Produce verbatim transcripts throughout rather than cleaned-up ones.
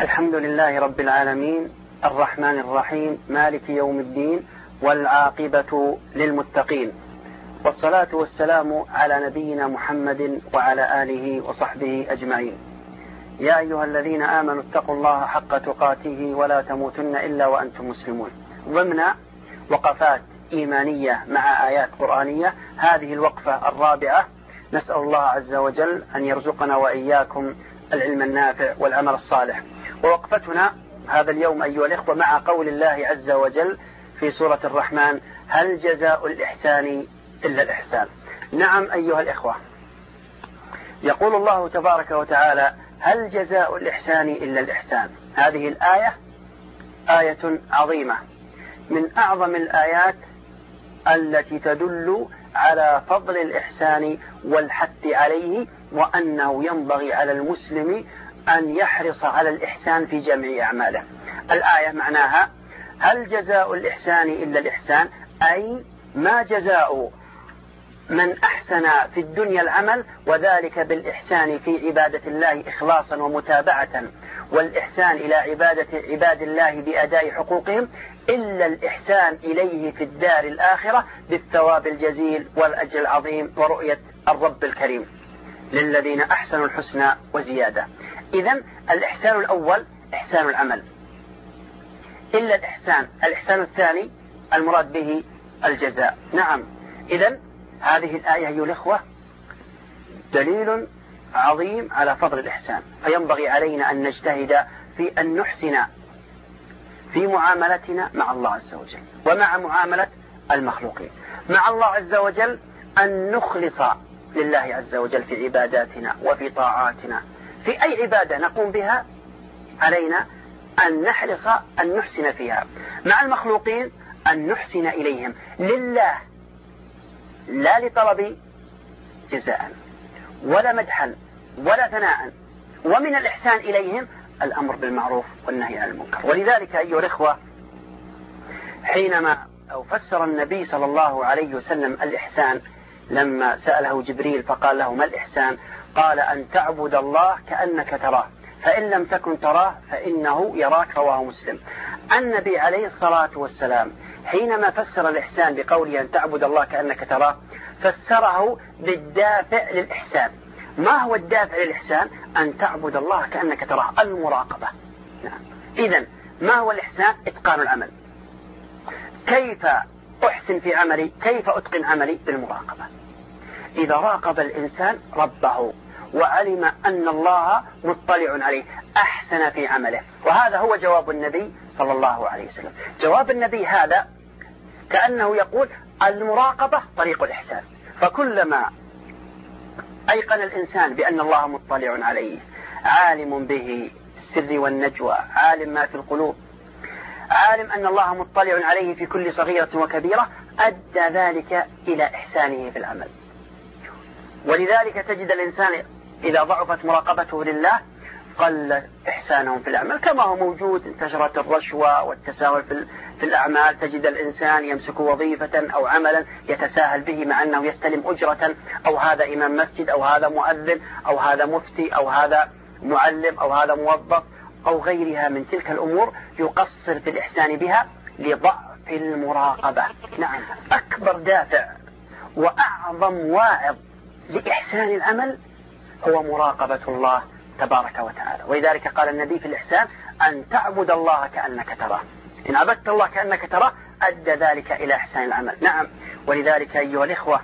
الحمد لله رب العالمين الرحمن الرحيم مالك يوم الدين والعاقبة للمتقين، والصلاة والسلام على نبينا محمد وعلى آله وصحبه أجمعين. يا أيها الذين آمنوا اتقوا الله حق تقاته ولا تموتن إلا وأنتم مسلمون. ضمن وقفات إيمانية مع آيات قرآنية، هذه الوقفة الرابعة نسأل الله عز وجل أن يرزقنا وإياكم العلم النافع والعمل الصالح. ووقفتنا هذا اليوم أيها الإخوة مع قول الله عز وجل في سورة الرحمن: هل جزاء الإحسان إلا الإحسان؟ نعم أيها الإخوة، يقول الله تبارك وتعالى: هل جزاء الإحسان إلا الإحسان. هذه الآية آية عظيمة من أعظم الآيات التي تدل على فضل الإحسان والحث عليه، وأنه ينبغي على المسلم أن يحرص على الإحسان في جميع أعماله. الآية معناها: هل جزاء الإحسان إلا الإحسان، أي ما جزاء من أحسن في الدنيا العمل، وذلك بالإحسان في عبادة الله إخلاصا ومتابعة، والإحسان إلى عبادة عباد الله بأداء حقوقهم، إلا الإحسان إليه في الدار الآخرة بالثواب الجزيل والأجر العظيم ورؤية الرب الكريم للذين أحسنوا الحسنى وزيادة. إذن الإحسان الأول إحسان العمل، إلا الإحسان الإحسان الثاني المراد به الجزاء. نعم، إذن هذه الآية أيها الإخوة دليل عظيم على فضل الإحسان، فينبغي علينا أن نجتهد في أن نحسن في معاملتنا مع الله عز وجل ومع معاملة المخلوقين. مع الله عز وجل أن نخلص لله عز وجل في عباداتنا وفي طاعاتنا، في أي عبادة نقوم بها علينا أن نحرص أن نحسن فيها. مع المخلوقين أن نحسن إليهم لله، لا لطلب جزاء ولا مدحا ولا ثناء. ومن الإحسان إليهم الأمر بالمعروف والنهي عن المنكر. ولذلك أيها الإخوة، حينما أو فسر النبي صلى الله عليه وسلم الإحسان لما سأله جبريل فقال له: ما الإحسان؟ قال: أن تعبد الله كأنك تراه، فإن لم تكن تراه فإنه يراك. رواه مسلم. النبي عليه الصلاة والسلام حينما فسر الإحسان بقوله أن تعبد الله كأنك تراه، فسره بالدافع للإحسان. ما هو الدافع للإحسان؟ أن تعبد الله كأنك تراه، المراقبة. نعم. إذن ما هو الإحسان؟ إتقان العمل. كيف أحسن في عملي؟ كيف أتقن عملي؟ بالمراقبة. إذا راقب الإنسان ربه وعلم أن الله مطلع عليه أحسن في عمله. وهذا هو جواب النبي صلى الله عليه وسلم. جواب النبي هذا كأنه يقول: المراقبة طريق الإحسان. فكلما أيقن الإنسان بأن الله مطلع عليه، عالم به السر والنجوى، عالم ما في القلوب، عالم أن الله مطلع عليه في كل صغيرة وكبيرة، أدى ذلك إلى إحسانه في العمل. ولذلك تجد الإنسان إذا ضعفت مراقبته لله قل إحسانهم في الأعمال، كما هو موجود انتشرت الرشوة والتساهل في الأعمال. تجد الإنسان يمسك وظيفة أو عملا يتساهل به مع أنه يستلم أجرة، أو هذا إمام مسجد، أو هذا مؤذن، أو هذا مفتي، أو هذا معلم، أو هذا موظف، أو غيرها من تلك الأمور، يقصر في الإحسان بها لضعف المراقبة. نعم، أكبر دافع وأعظم واعظ لإحسان العمل هو مراقبة الله تبارك وتعالى. ولذلك قال النبي في الإحسان: أن تعبد الله كأنك تراه. إن عبدت الله كأنك تراه أدى ذلك إلى إحسان العمل. نعم. ولذلك أيها الإخوة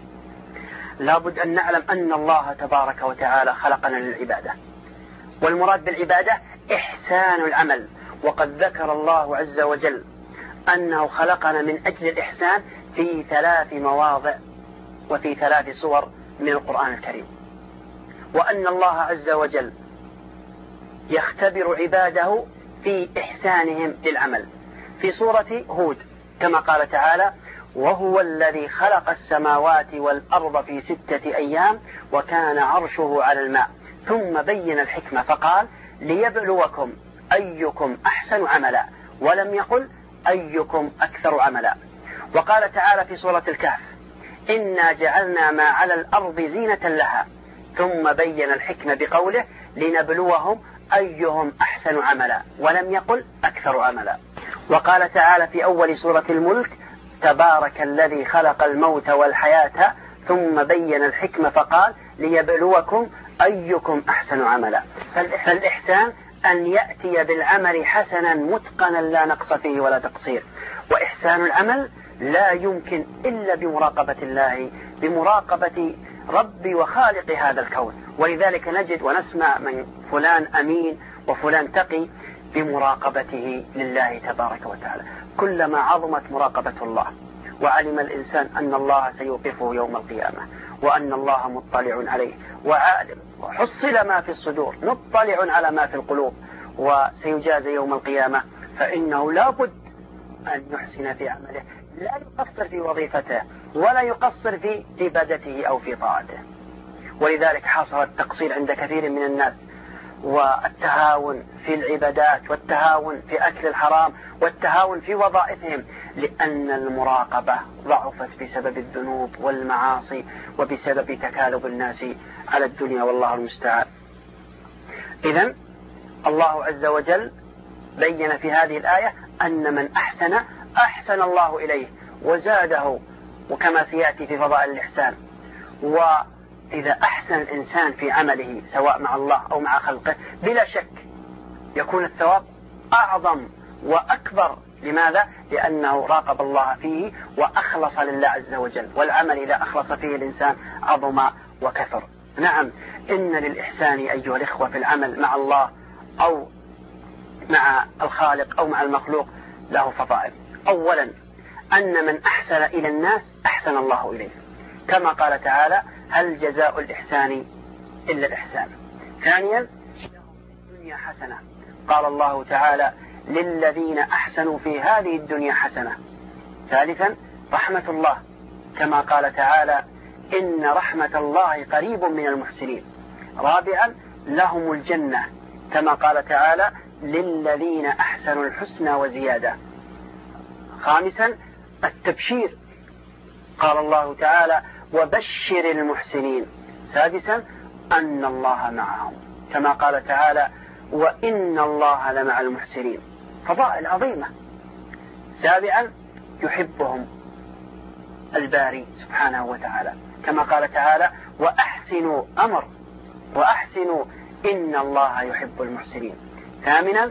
لابد أن نعلم أن الله تبارك وتعالى خلقنا للعبادة، والمراد بالعبادة إحسان العمل. وقد ذكر الله عز وجل أنه خلقنا من أجل الإحسان في ثلاث مواضع وفي ثلاث صور من القرآن الكريم، وأن الله عز وجل يختبر عباده في إحسانهم للعمل. في سورة هود كما قال تعالى: وهو الذي خلق السماوات والأرض في ستة أيام وكان عرشه على الماء ثم بين الحكمة فقال: ليبلوكم أيكم أحسن عملا، ولم يقل أيكم أكثر عملا. وقال تعالى في سورة الكهف: إنا جعلنا ما على الأرض زينة لها، ثم بين الحكمة بقوله: لنبلوهم أيهم أحسن عملا، ولم يقل أكثر عملا. وقال تعالى في أول سورة الملك: تبارك الذي خلق الموت والحياة ثم بين الحكمة فقال ليبلوكم أيكم أحسن عملا. فالإحسان أن يأتي بالعمل حسنا متقنا لا نقص فيه ولا تقصير. وإحسان العمل لا يمكن إلا بمراقبة الله، بمراقبة ربي وخالق هذا الكون. ولذلك نجد ونسمع من فلان أمين وفلان تقي بمراقبته لله تبارك وتعالى. كلما عظمت مراقبة الله وعلم الإنسان أن الله سيوقفه يوم القيامة وأن الله مطلع عليه وعالم وحصل ما في الصدور مطلع على ما في القلوب وسيجازى يوم القيامة، فإنه لا بد أن يحسن في عمله، لا يقصر في وظيفته ولا يقصر في عبادته أو في طاعته. ولذلك حصل التقصير عند كثير من الناس والتهاون في العبادات والتهاون في أكل الحرام والتهاون في وظائفهم، لأن المراقبة ضعفت بسبب الذنوب والمعاصي وبسبب تكالب الناس على الدنيا، والله المستعان. إذن الله عز وجل بين في هذه الآية أن من أحسن أحسن الله إليه وزاده، وكما سيأتي في فضائل الإحسان. وإذا أحسن الإنسان في عمله سواء مع الله أو مع خلقه بلا شك يكون الثواب أعظم وأكبر. لماذا؟ لأنه راقب الله فيه وأخلص لله عز وجل، والعمل إذا أخلص فيه الإنسان عظم وكثر. نعم، إن للإحسان أيها الإخوة في العمل مع الله أو مع الخالق أو مع المخلوق له فضائل. أولا أن من أحسن إلى الناس أحسن الله إليه، كما قال تعالى: هل جزاء الإحسان إلا الإحسان. ثانيا الدنيا حسنة، قال الله تعالى: للذين أحسنوا في هذه الدنيا حسنة. ثالثا رحمة الله، كما قال تعالى: إن رحمة الله قريب من المحسنين. رابعا لهم الجنة، كما قال تعالى: للذين أحسنوا الحسنى وزيادة. خامسا التبشير، قال الله تعالى: وبشر المحسنين. سادسا أن الله معهم، كما قال تعالى: وإن الله لمع المحسنين. فضائل عظيمة. سابعا يحبهم الباري سبحانه وتعالى، كما قال تعالى: وأحسنوا أمر وأحسنوا إن الله يحب المحسنين. ثامنا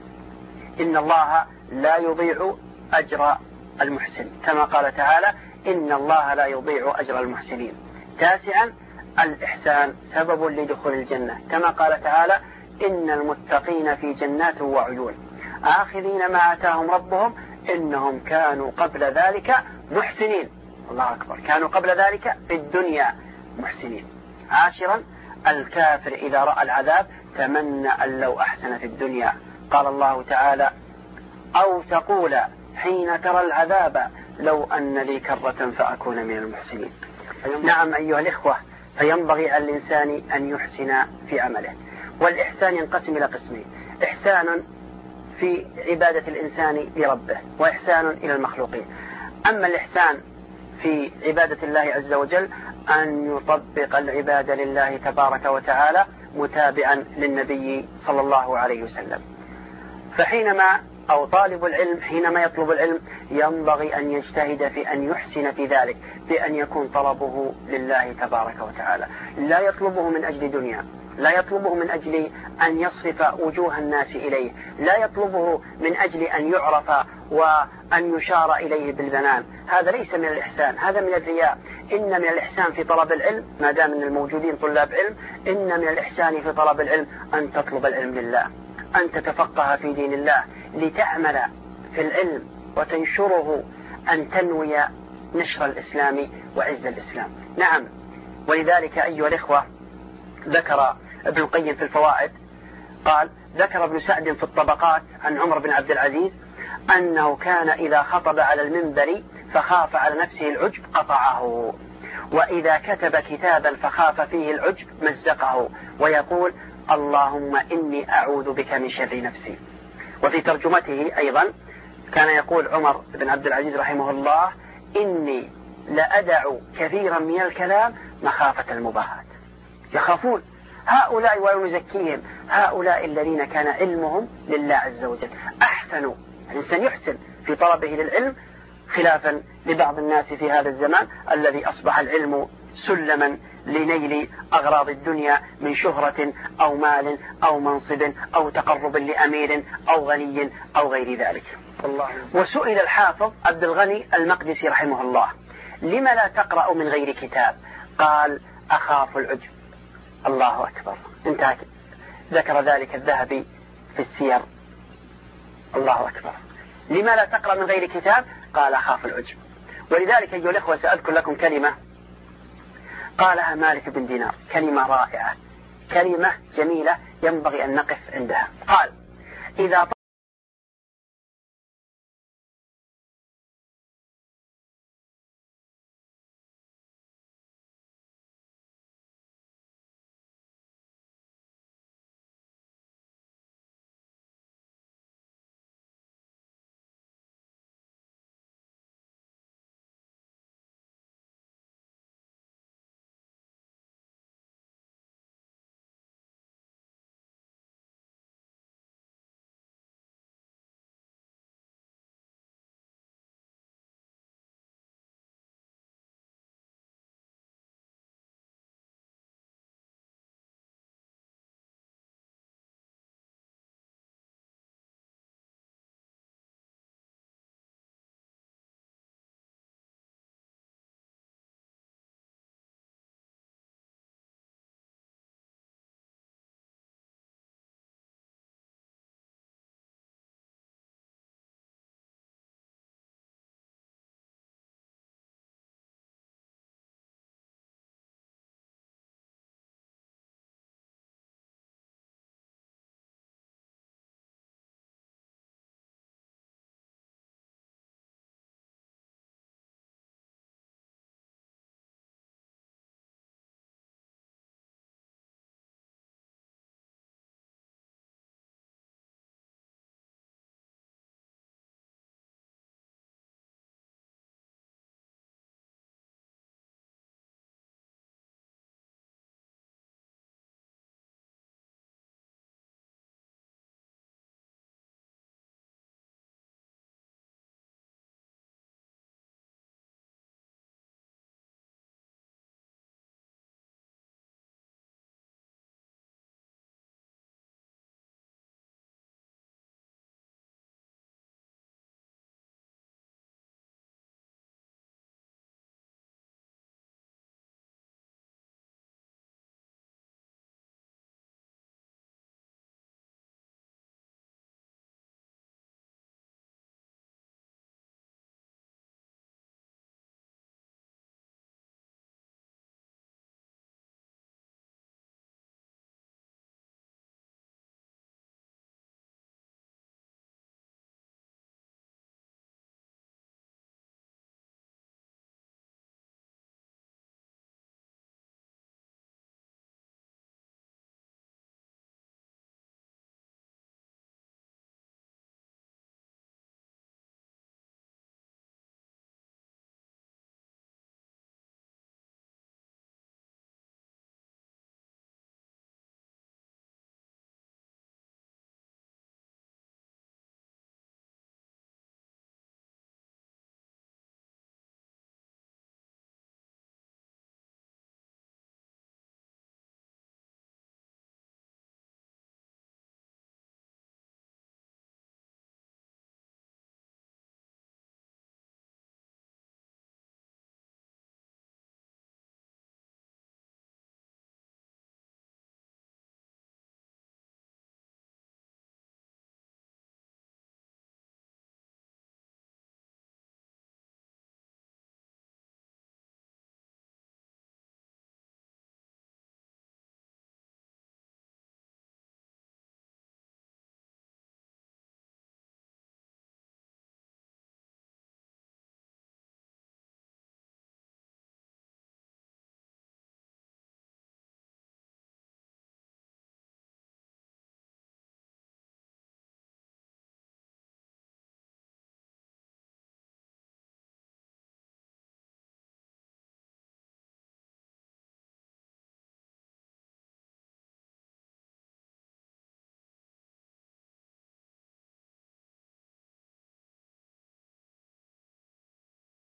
إن الله لا يضيع أجر المحسن، كما قال تعالى: إن الله لا يضيع أجر المحسنين. تاسعا الإحسان سبب لدخول الجنة، كما قال تعالى: إن المتقين في جنات وعيون آخذين ما آتاهم ربهم إنهم كانوا قبل ذلك محسنين. الله أكبر، كانوا قبل ذلك في الدنيا محسنين. عاشرا الكافر إذا رأى العذاب تمنى أن لو أحسن في الدنيا، قال الله تعالى: أو تقول حين ترى العذاب لو أن لي كرة فأكون من المحسنين. نعم أيها الإخوة، فينبغي على الإنسان أن يحسن في عمله. والإحسان ينقسم إلى قسمين: إحسان في عبادة الإنسان لربه، وإحسان إلى المخلوقين. أما الإحسان في عبادة الله عز وجل أن يطبق العبادة لله تبارك وتعالى متابعا للنبي صلى الله عليه وسلم. فحينما أو طالب العلم حينما يطلب العلم ينبغي أن يجتهد في أن يحسن في ذلك، بأن يكون طلبه لله تبارك وتعالى، لا يطلبه من أجل دنيا، لا يطلبه من أجل أن يصرف وجوه الناس إليه، لا يطلبه من أجل أن يعرف وأن يشار إليه بالبنان. هذا ليس من الإحسان، هذا من الرياء. إن من الإحسان في طلب العلم، ما دام من الموجودين طلاب علم، إن من الإحسان في طلب العلم أن تطلب العلم لله، أن تتفقه في دين الله، لتعمل في العلم وتنشره، أن تنوي نشر الإسلام وعز الإسلام. نعم، ولذلك أيها الإخوة ذكر ابن القيم في الفوائد، قال: ذكر ابن سعد في الطبقات عن عمر بن عبد العزيز أنه كان إذا خطب على المنبر فخاف على نفسه العجب قطعه، وإذا كتب كتابا فخاف فيه العجب مزقه، ويقول: اللهم إني أعوذ بك من شر نفسي. وفي ترجمته أيضا كان يقول عمر بن عبد العزيز رحمه الله: إني لأدع كثيرا من الكلام مخافة المباهات. يخافون هؤلاء ونزكيهم هؤلاء الذين كان علمهم لله عز وجل أحسنوا. الإنسان يحسن في طلبه للعلم خلافا لبعض الناس في هذا الزمان الذي أصبح العلم سلما لنيل أغراض الدنيا من شهرة أو مال أو منصب أو تقرب لأمير أو غني أو غير ذلك. الله. وسئل الحافظ عبد الغني المقدسي رحمه الله: لما لا تقرأ من غير كتاب؟ قال: أخاف العجب. الله أكبر. انتهى. ذكر ذلك الذهبي في السير. الله أكبر. لما لا تقرأ من غير كتاب؟ قال: أخاف العجب. ولذلك أيها الأخوة سأذكر لكم كلمة قالها مالك بن دينار، كلمة رائعة، كلمة جميلة ينبغي أن نقف عندها. قال: إذا